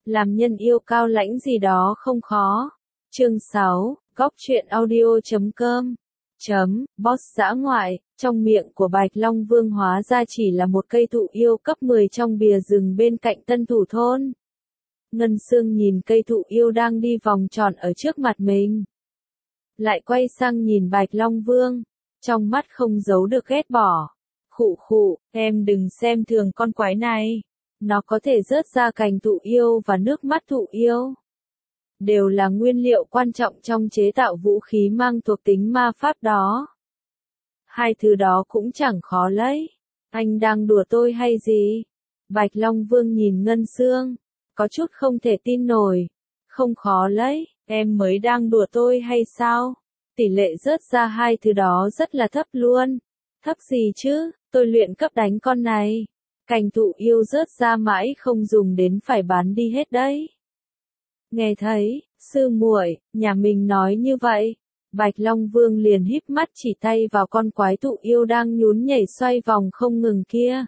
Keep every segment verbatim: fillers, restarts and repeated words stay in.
Làm nhân yêu cao lãnh gì đó không khó. Chương sáu, góc truyện audio chấm com. Chấm, boss dã ngoại, trong miệng của Bạch Long Vương hóa ra chỉ là một cây thụ yêu cấp mười trong bìa rừng bên cạnh Tân Thủ thôn. Ngân Sương nhìn cây thụ yêu đang đi vòng tròn ở trước mặt mình. Lại quay sang nhìn Bạch Long Vương, trong mắt không giấu được ghét bỏ. Khụ khụ, em đừng xem thường con quái này. Nó có thể rớt ra cành thụ yêu và nước mắt thụ yêu. Đều là nguyên liệu quan trọng trong chế tạo vũ khí mang thuộc tính ma pháp đó. Hai thứ đó cũng chẳng khó lấy. Anh đang đùa tôi hay gì? Bạch Long Vương nhìn Ngân Sương, có chút không thể tin nổi. Không khó lấy, em mới đang đùa tôi hay sao? Tỷ lệ rớt ra hai thứ đó rất là thấp luôn. Thấp gì chứ, tôi luyện cấp đánh con này. Cành thụ yêu rớt ra mãi không dùng đến phải bán đi hết đấy. Nghe thấy, sư muội, nhà mình nói như vậy. Bạch Long Vương liền híp mắt chỉ tay vào con quái thụ yêu đang nhún nhảy xoay vòng không ngừng kia.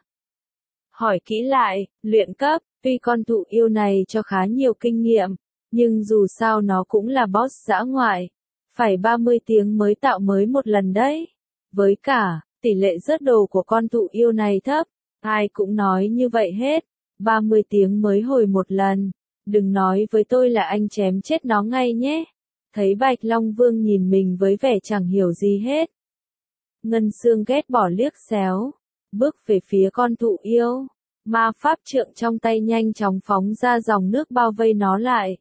Hỏi kỹ lại, luyện cấp, tuy con thụ yêu này cho khá nhiều kinh nghiệm, nhưng dù sao nó cũng là boss dã ngoại. Phải ba mươi tiếng mới tạo mới một lần đấy. Với cả, tỷ lệ rớt đồ của con thụ yêu này thấp. Ai cũng nói như vậy hết. ba mươi tiếng mới hồi một lần. Đừng nói với tôi là anh chém chết nó ngay nhé. Thấy Bạch Long Vương nhìn mình với vẻ chẳng hiểu gì hết. Ngân Sương ghét bỏ liếc xéo. Bước về phía con thụ yêu. Ma pháp trượng trong tay nhanh chóng phóng ra dòng nước bao vây nó lại.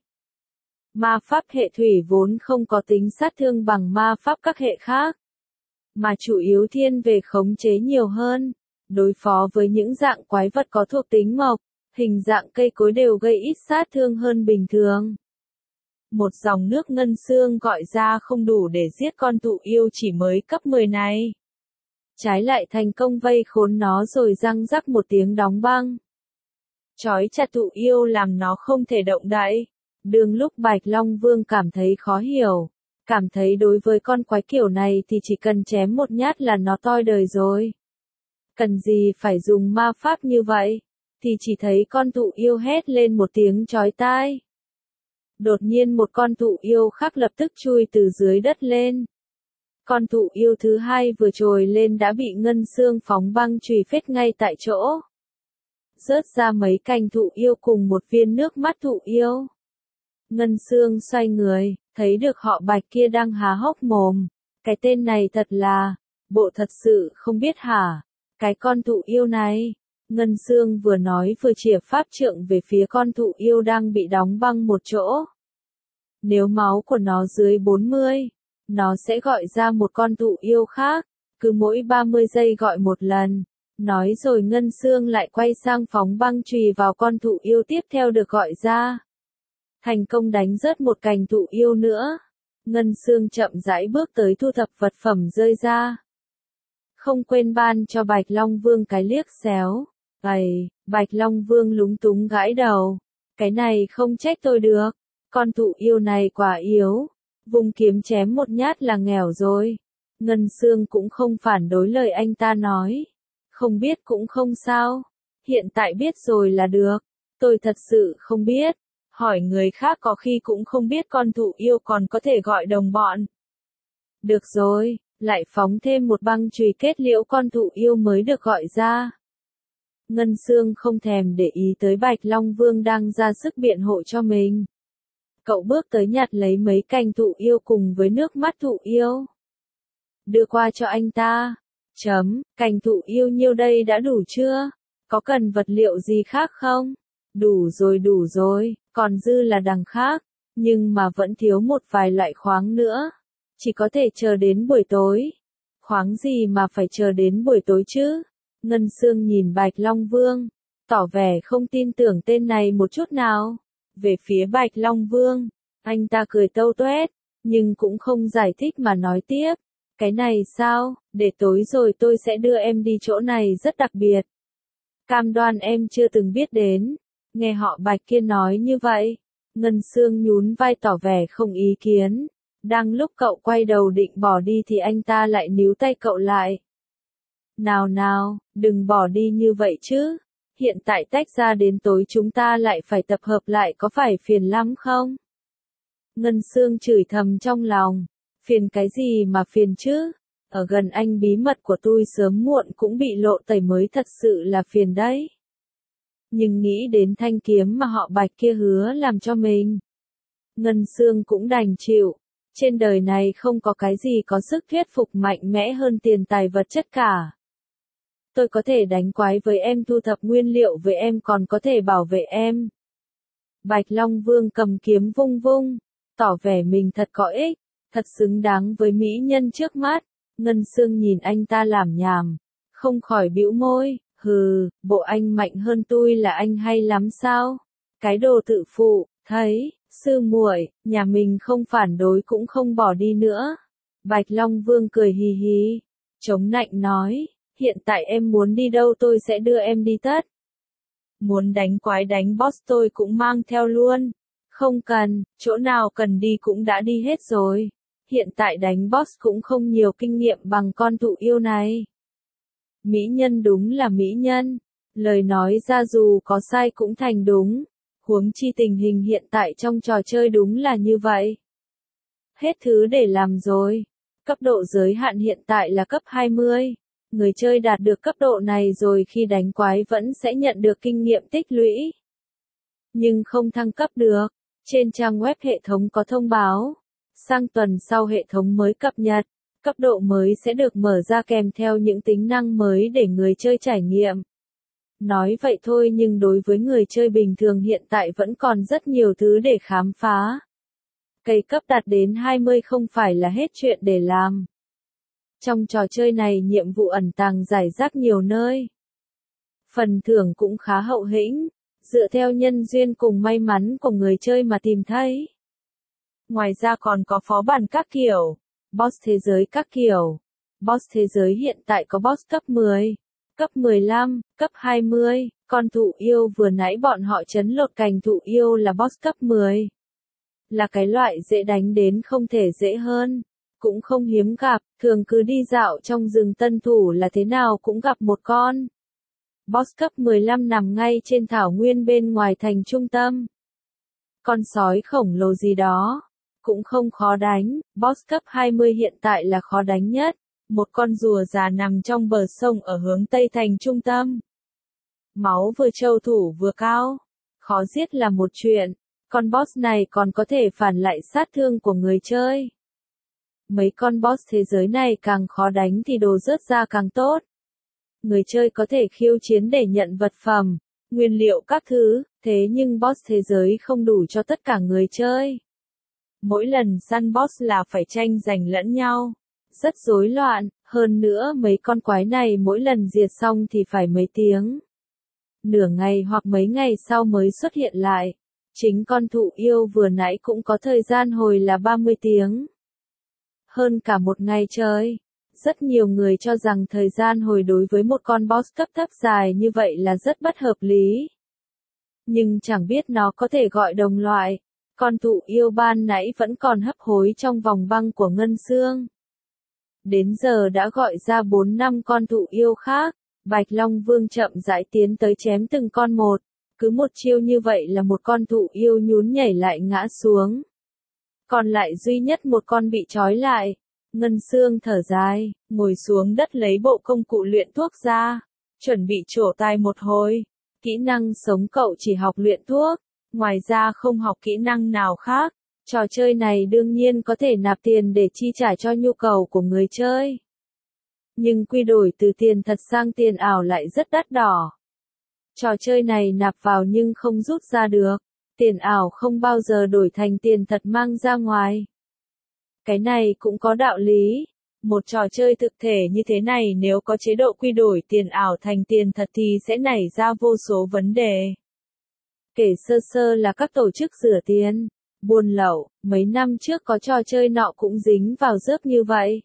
Ma pháp hệ thủy vốn không có tính sát thương bằng ma pháp các hệ khác. Mà chủ yếu thiên về khống chế nhiều hơn. Đối phó với những dạng quái vật có thuộc tính mộc, hình dạng cây cối đều gây ít sát thương hơn bình thường. Một dòng nước Ngân Sương gọi ra không đủ để giết con thụ yêu chỉ mới cấp mười này. Trái lại thành công vây khốn nó rồi răng rắc một tiếng đóng băng. Trói chặt thụ yêu làm nó không thể động đậy. Đường lúc Bạch Long Vương cảm thấy khó hiểu. Cảm thấy đối với con quái kiểu này thì chỉ cần chém một nhát là nó toi đời rồi. Cần gì phải dùng ma pháp như vậy? Thì chỉ thấy con thụ yêu hét lên một tiếng chói tai. Đột nhiên một con thụ yêu khác lập tức chui từ dưới đất lên. Con thụ yêu thứ hai vừa trồi lên đã bị Ngân Sương phóng băng chùy phết ngay tại chỗ. Rớt ra mấy cành thụ yêu cùng một viên nước mắt thụ yêu. Ngân Sương xoay người, thấy được họ Bạch kia đang há hốc mồm. Cái tên này thật là, bộ thật sự không biết hả? Cái con thụ yêu này. Ngân Sương vừa nói vừa chìa pháp trượng về phía con thụ yêu đang bị đóng băng một chỗ. Nếu máu của nó dưới bốn mươi, nó sẽ gọi ra một con thụ yêu khác, cứ mỗi ba mươi giây gọi một lần. Nói rồi Ngân Sương lại quay sang phóng băng chùy vào con thụ yêu tiếp theo được gọi ra. Thành công đánh rớt một cành thụ yêu nữa. Ngân Sương chậm rãi bước tới thu thập vật phẩm rơi ra. Không quên ban cho Bạch Long Vương cái liếc xéo. Ây, Bạch Long Vương lúng túng gãi đầu. Cái này không trách tôi được. Con thụ yêu này quả yếu. Vùng kiếm chém một nhát là nghèo rồi. Ngân Sương cũng không phản đối lời anh ta nói. Không biết cũng không sao. Hiện tại biết rồi là được. Tôi thật sự không biết. Hỏi người khác có khi cũng không biết con thụ yêu còn có thể gọi đồng bọn. Được rồi, lại phóng thêm một băng chùy kết liễu con thụ yêu mới được gọi ra. Ngân Sương không thèm để ý tới Bạch Long Vương đang ra sức biện hộ cho mình. Cậu bước tới nhặt lấy mấy cành thụ yêu cùng với nước mắt thụ yêu. Đưa qua cho anh ta. Chấm, cành thụ yêu nhiêu đây đã đủ chưa? Có cần vật liệu gì khác không? Đủ rồi đủ rồi, còn dư là đằng khác. Nhưng mà vẫn thiếu một vài loại khoáng nữa. Chỉ có thể chờ đến buổi tối. Khoáng gì mà phải chờ đến buổi tối chứ? Ngân Sương nhìn Bạch Long Vương, tỏ vẻ không tin tưởng tên này một chút nào. Về phía Bạch Long Vương, anh ta cười tâu tuét, nhưng cũng không giải thích mà nói tiếp. Cái này sao, để tối rồi tôi sẽ đưa em đi chỗ này rất đặc biệt. Cam đoan em chưa từng biết đến. Nghe họ Bạch kia nói như vậy, Ngân Sương nhún vai tỏ vẻ không ý kiến. Đang lúc cậu quay đầu định bỏ đi thì anh ta lại níu tay cậu lại. Nào nào, đừng bỏ đi như vậy chứ. hiện tại tách ra đến tối chúng ta lại phải tập hợp lại có phải phiền lắm không? Ngân Sương chửi thầm trong lòng, phiền cái gì mà phiền chứ? Ở gần anh bí mật của tôi sớm muộn cũng bị lộ tẩy mới thật sự là phiền đấy. Nhưng nghĩ đến thanh kiếm mà họ Bạch kia hứa làm cho mình, Ngân Sương cũng đành chịu. Trên đời này không có cái gì có sức thuyết phục mạnh mẽ hơn tiền tài vật chất cả. Tôi có thể đánh quái với em, thu thập nguyên liệu với em, còn có thể bảo vệ em. Bạch Long Vương cầm kiếm vung vung, tỏ vẻ mình thật có ích, thật xứng đáng với mỹ nhân trước mắt. Ngân Sương nhìn anh ta làm nhảm, không khỏi bĩu môi, hừ, bộ anh mạnh hơn tôi là anh hay lắm sao? Cái đồ tự phụ, thấy, sư muội, nhà mình không phản đối cũng không bỏ đi nữa. Bạch Long Vương cười hì hì, chống nạnh nói, hiện tại em muốn đi đâu tôi sẽ đưa em đi tất. Muốn đánh quái đánh boss tôi cũng mang theo luôn. Không cần, chỗ nào cần đi cũng đã đi hết rồi. Hiện tại đánh boss cũng không nhiều kinh nghiệm bằng con thụ yêu này. Mỹ nhân đúng là mỹ nhân. Lời nói ra dù có sai cũng thành đúng. Huống chi tình hình hiện tại trong trò chơi đúng là như vậy. Hết thứ để làm rồi. Cấp độ giới hạn hiện tại là cấp hai mươi. Người chơi đạt được cấp độ này rồi khi đánh quái vẫn sẽ nhận được kinh nghiệm tích lũy. Nhưng không thăng cấp được. Trên trang web hệ thống có thông báo. Sang tuần sau hệ thống mới cập nhật, cấp độ mới sẽ được mở ra kèm theo những tính năng mới để người chơi trải nghiệm. Nói vậy thôi nhưng đối với người chơi bình thường hiện tại vẫn còn rất nhiều thứ để khám phá. Cây cấp đạt đến hai mươi không phải là hết chuyện để làm. Trong trò chơi này nhiệm vụ ẩn tàng rải rác nhiều nơi. Phần thưởng cũng khá hậu hĩnh, dựa theo nhân duyên cùng may mắn của người chơi mà tìm thấy. Ngoài ra còn có phó bản các kiểu, boss thế giới các kiểu. Boss thế giới hiện tại có boss cấp mười, cấp mười lăm, cấp hai mươi, con thụ yêu vừa nãy bọn họ chấn lột cành thụ yêu là boss cấp mười. Là cái loại dễ đánh đến không thể dễ hơn, cũng không hiếm gặp, thường cứ đi dạo trong rừng Tân Thủ là thế nào cũng gặp một con. Boss cấp mười lăm nằm ngay trên thảo nguyên bên ngoài thành trung tâm. Con sói khổng lồ gì đó. Cũng không khó đánh, boss cấp hai mươi hiện tại là khó đánh nhất. Một con rùa già nằm trong bờ sông ở hướng tây thành trung tâm. Máu vừa trâu thủ vừa cao. Khó giết là một chuyện, con boss này còn có thể phản lại sát thương của người chơi. Mấy con boss thế giới này càng khó đánh thì đồ rớt ra càng tốt. Người chơi có thể khiêu chiến để nhận vật phẩm, nguyên liệu các thứ, thế nhưng boss thế giới không đủ cho tất cả người chơi. Mỗi lần săn boss là phải tranh giành lẫn nhau. Rất rối loạn, hơn nữa mấy con quái này mỗi lần diệt xong thì phải mấy tiếng. Nửa ngày hoặc mấy ngày sau mới xuất hiện lại. Chính con thụ yêu vừa nãy cũng có thời gian hồi là ba mươi tiếng. Hơn cả một ngày trời. Rất nhiều người cho rằng thời gian hồi đối với một con boss cấp thấp dài như vậy là rất bất hợp lý. Nhưng chẳng biết nó có thể gọi đồng loại. Con thụ yêu ban nãy vẫn còn hấp hối trong vòng băng của Ngân Sương. Đến giờ đã gọi ra bốn năm con thụ yêu khác. Bạch Long Vương chậm rãi tiến tới chém từng con một. Cứ một chiêu như vậy là một con thụ yêu nhún nhảy lại ngã xuống. Còn lại duy nhất một con bị trói lại. Ngân Sương thở dài, ngồi xuống đất lấy bộ công cụ luyện thuốc ra. Chuẩn bị trổ tài một hồi. Kỹ năng sống cậu chỉ học luyện thuốc. Ngoài ra không học kỹ năng nào khác. Trò chơi này đương nhiên có thể nạp tiền để chi trả cho nhu cầu của người chơi. Nhưng quy đổi từ tiền thật sang tiền ảo lại rất đắt đỏ. Trò chơi này nạp vào nhưng không rút ra được. Tiền ảo không bao giờ đổi thành tiền thật mang ra ngoài. Cái này cũng có đạo lý. Một trò chơi thực thể như thế này nếu có chế độ quy đổi tiền ảo thành tiền thật thì sẽ nảy ra vô số vấn đề. Kể sơ sơ là các tổ chức rửa tiền, buôn lậu, mấy năm trước có trò chơi nọ cũng dính vào rớp như vậy.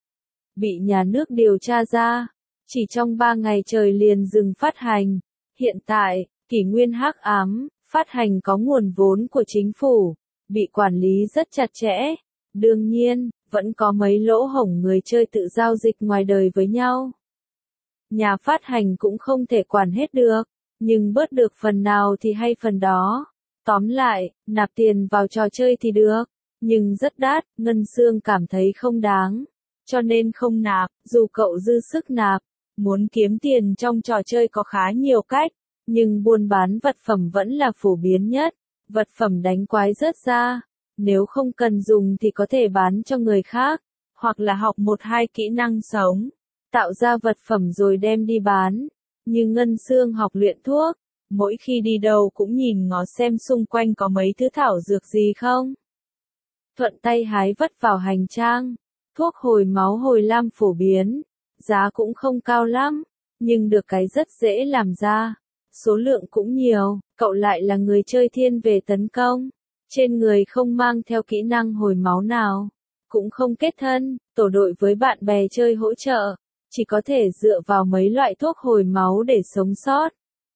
Bị nhà nước điều tra ra, chỉ trong ba ngày trời liền dừng phát hành. Hiện tại, kỷ nguyên hắc ám, phát hành có nguồn vốn của chính phủ, bị quản lý rất chặt chẽ. Đương nhiên, vẫn có mấy lỗ hổng người chơi tự giao dịch ngoài đời với nhau. Nhà phát hành cũng không thể quản hết được. nhưng bớt được phần nào thì hay phần đó. Tóm lại, nạp tiền vào trò chơi thì được, nhưng rất đắt, Ngân Sương cảm thấy không đáng. Cho nên không nạp, dù cậu dư sức nạp. Muốn kiếm tiền trong trò chơi có khá nhiều cách, nhưng buôn bán vật phẩm vẫn là phổ biến nhất. Vật phẩm đánh quái rớt ra, nếu không cần dùng thì có thể bán cho người khác, hoặc là học một hai kỹ năng sống, tạo ra vật phẩm rồi đem đi bán. Như Ngân Sương học luyện thuốc, mỗi khi đi đâu cũng nhìn ngó xem xung quanh có mấy thứ thảo dược gì không. Thuận tay hái vất vào hành trang. Thuốc hồi máu hồi lam phổ biến, giá cũng không cao lắm, nhưng được cái rất dễ làm ra. Số lượng cũng nhiều, cậu lại là người chơi thiên về tấn công. Trên người không mang theo kỹ năng hồi máu nào, cũng không kết thân, tổ đội với bạn bè chơi hỗ trợ, chỉ có thể dựa vào mấy loại thuốc hồi máu để sống sót.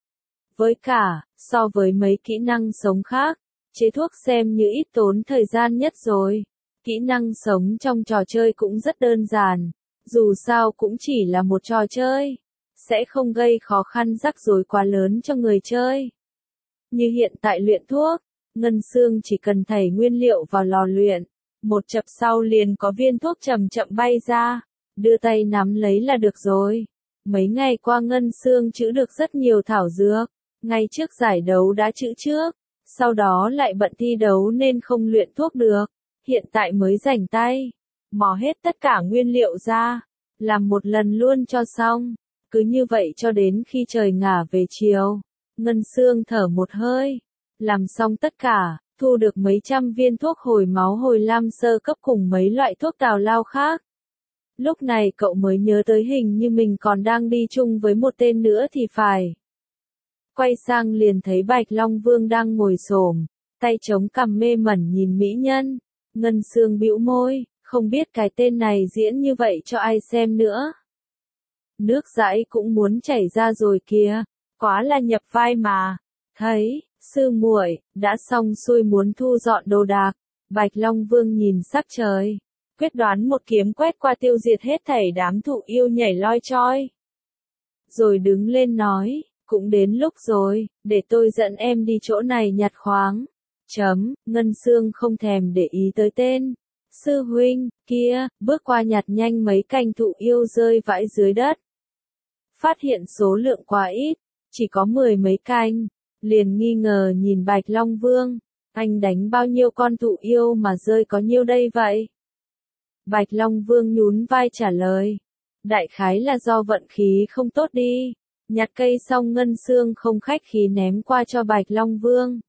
Với cả, so với mấy kỹ năng sống khác, chế thuốc xem như ít tốn thời gian nhất rồi. Kỹ năng sống trong trò chơi cũng rất đơn giản, dù sao cũng chỉ là một trò chơi, sẽ không gây khó khăn rắc rối quá lớn cho người chơi. Như hiện tại luyện thuốc, Ngân Sương chỉ cần thảy nguyên liệu vào lò luyện, một chập sau liền có viên thuốc chậm chậm bay ra, đưa tay nắm lấy là được rồi. Mấy ngày qua Ngân Sương trữ được rất nhiều thảo dược, ngay trước giải đấu đã trữ trước, sau đó lại bận thi đấu nên không luyện thuốc được. Hiện tại mới rảnh tay, mò hết tất cả nguyên liệu ra, làm một lần luôn cho xong. Cứ như vậy cho đến khi trời ngả về chiều, Ngân Sương thở một hơi, làm xong tất cả, thu được mấy trăm viên thuốc hồi máu hồi lam sơ cấp cùng mấy loại thuốc tào lao khác. Lúc này cậu mới nhớ tới hình như mình còn đang đi chung với một tên nữa thì phải. Quay sang liền thấy Bạch Long Vương đang ngồi xổm, tay chống cằm mê mẩn nhìn mỹ nhân. Ngân Sương bĩu môi, không biết cái tên này diễn như vậy cho ai xem nữa. Nước dãi cũng muốn chảy ra rồi kìa, quá là nhập vai mà. Thấy, sư muội đã xong xuôi muốn thu dọn đồ đạc, Bạch Long Vương nhìn sắc trời, quyết đoán một kiếm quét qua tiêu diệt hết thảy đám thụ yêu nhảy loi choi. Rồi đứng lên nói, cũng đến lúc rồi, để tôi dẫn em đi chỗ này nhặt khoáng. Chấm, Ngân Sương không thèm để ý tới tên. Sư huynh, kia, bước qua nhặt nhanh mấy cành thụ yêu rơi vãi dưới đất. Phát hiện số lượng quá ít, chỉ có mười mấy cành, liền nghi ngờ nhìn Bạch Long Vương. Anh đánh bao nhiêu con thụ yêu mà rơi có nhiêu đây vậy? Bạch Long Vương nhún vai trả lời. Đại khái là do vận khí không tốt đi. Nhặt cây xong Ngân Sương không khách khí ném qua cho Bạch Long Vương.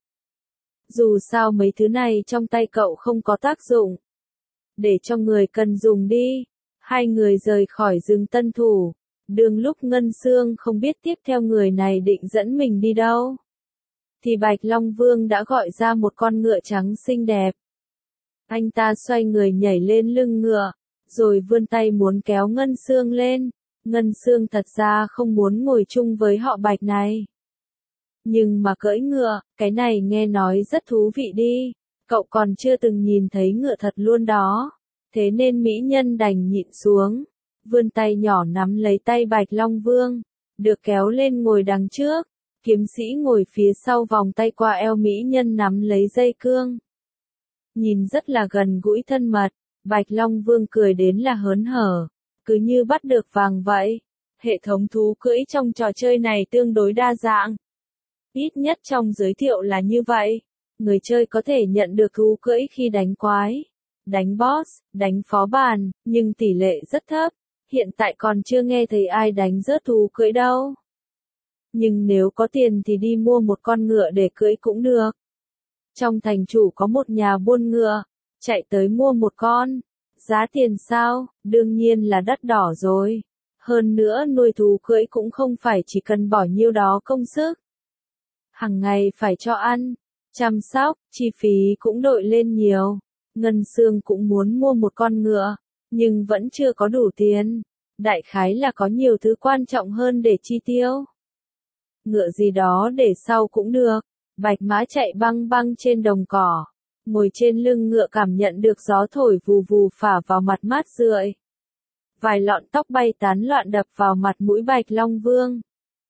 Dù sao mấy thứ này trong tay cậu không có tác dụng. Để cho người cần dùng đi. Hai người rời khỏi rừng tân thủ. Đường lúc Ngân Sương không biết tiếp theo người này định dẫn mình đi đâu. Thì Bạch Long Vương đã gọi ra một con ngựa trắng xinh đẹp. Anh ta xoay người nhảy lên lưng ngựa, rồi vươn tay muốn kéo Ngân Sương lên. Ngân Sương thật ra không muốn ngồi chung với họ Bạch này. Nhưng mà cưỡi ngựa, cái này nghe nói rất thú vị đi. Cậu còn chưa từng nhìn thấy ngựa thật luôn đó. Thế nên mỹ nhân đành nhịn xuống. Vươn tay nhỏ nắm lấy tay Bạch Long Vương. Được kéo lên ngồi đằng trước. Kiếm sĩ ngồi phía sau vòng tay qua eo mỹ nhân nắm lấy dây cương. Nhìn rất là gần gũi thân mật. Bạch Long Vương cười đến là hớn hở. Cứ như bắt được vàng vậy. Hệ thống thú cưỡi trong trò chơi này tương đối đa dạng. Ít nhất trong giới thiệu là như vậy. Người chơi có thể nhận được thú cưỡi khi đánh quái, đánh boss, đánh phó bản, nhưng tỷ lệ rất thấp. Hiện tại còn chưa nghe thấy ai đánh rớt thú cưỡi đâu. Nhưng nếu có tiền thì đi mua một con ngựa để cưỡi cũng được. Trong thành chủ có một nhà buôn ngựa, chạy tới mua một con. Giá tiền sao? Đương nhiên là đắt đỏ rồi. Hơn nữa nuôi thú cưỡi cũng không phải chỉ cần bỏ nhiêu đó công sức. Hằng ngày phải cho ăn, chăm sóc, chi phí cũng đội lên nhiều. Ngân Sương cũng muốn mua một con ngựa, nhưng vẫn chưa có đủ tiền. Đại khái là có nhiều thứ quan trọng hơn để chi tiêu. Ngựa gì đó để sau cũng được. Bạch mã chạy băng băng trên đồng cỏ. Ngồi trên lưng ngựa cảm nhận được gió thổi vù vù phả vào mặt mát rượi. Vài lọn tóc bay tán loạn đập vào mặt mũi Bạch Long Vương.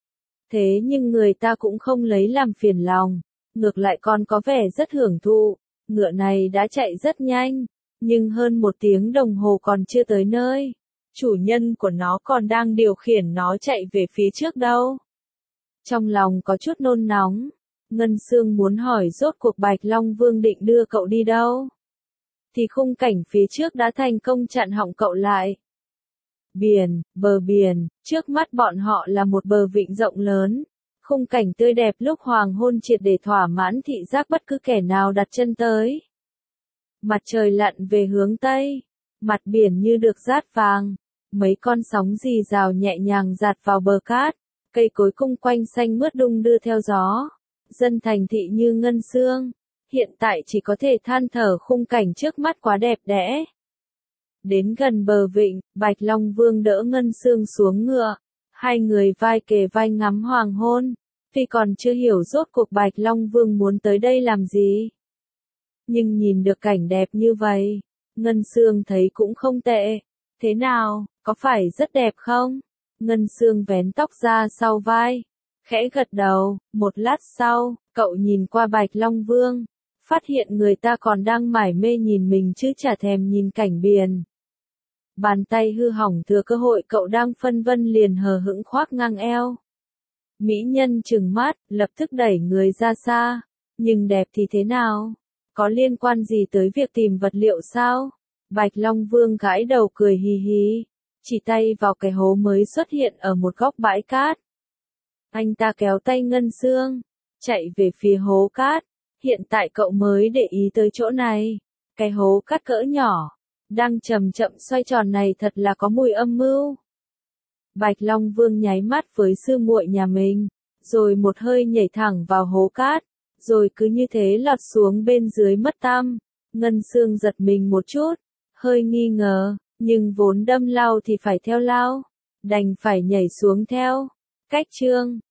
Thế nhưng người ta cũng không lấy làm phiền lòng, ngược lại còn có vẻ rất hưởng thụ. Ngựa này đã chạy rất nhanh, nhưng hơn một tiếng đồng hồ còn chưa tới nơi. Chủ nhân của nó còn đang điều khiển nó chạy về phía trước đâu. Trong lòng có chút nôn nóng, Ngân Xương muốn hỏi rốt cuộc Bạch Long Vương định đưa cậu đi đâu. Thì khung cảnh phía trước đã thành công chặn họng cậu lại. Biển, bờ biển, trước mắt bọn họ là một bờ vịnh rộng lớn. Khung cảnh tươi đẹp lúc hoàng hôn triệt để thỏa mãn thị giác bất cứ kẻ nào đặt chân tới. Mặt trời lặn về hướng Tây, mặt biển như được dát vàng, mấy con sóng rì rào nhẹ nhàng dạt vào bờ cát, cây cối cung quanh xanh mướt đung đưa theo gió. Dân thành thị như Ngân Xương, hiện tại chỉ có thể than thở khung cảnh trước mắt quá đẹp đẽ. Đến gần bờ vịnh, Bạch Long Vương đỡ Ngân Xương xuống ngựa, hai người vai kề vai ngắm hoàng hôn. Tuy còn chưa hiểu rốt cuộc Bạch Long Vương muốn tới đây làm gì, nhưng nhìn được cảnh đẹp như vậy, Ngân Xương thấy cũng không tệ. Thế nào, có phải rất đẹp không? Ngân Xương vén tóc ra sau vai, khẽ gật đầu. Một lát sau, cậu nhìn qua Bạch Long Vương, phát hiện người ta còn đang mải mê nhìn mình chứ chả thèm nhìn cảnh biển. Bàn tay hư hỏng thừa cơ hội cậu đang phân vân liền hờ hững khoác ngang eo. Mỹ nhân trừng mắt, lập tức đẩy người ra xa. Nhưng đẹp thì thế nào? Có liên quan gì tới việc tìm vật liệu sao? Bạch Long Vương gãi đầu cười hì hì, chỉ tay vào cái hố mới xuất hiện ở một góc bãi cát. Anh ta kéo tay Ngân Xương, chạy về phía hố cát. Hiện tại cậu mới để ý tới chỗ này. Cái hố cát cỡ nhỏ, đang chậm chậm xoay tròn này thật là có mùi âm mưu. Bạch Long Vương nháy mắt với sư muội nhà mình, rồi một hơi nhảy thẳng vào hố cát, rồi cứ như thế lọt xuống bên dưới mất tăm. Ngân Xương giật mình một chút, hơi nghi ngờ, nhưng vốn đâm lao thì phải theo lao, đành phải nhảy xuống theo. Cách chương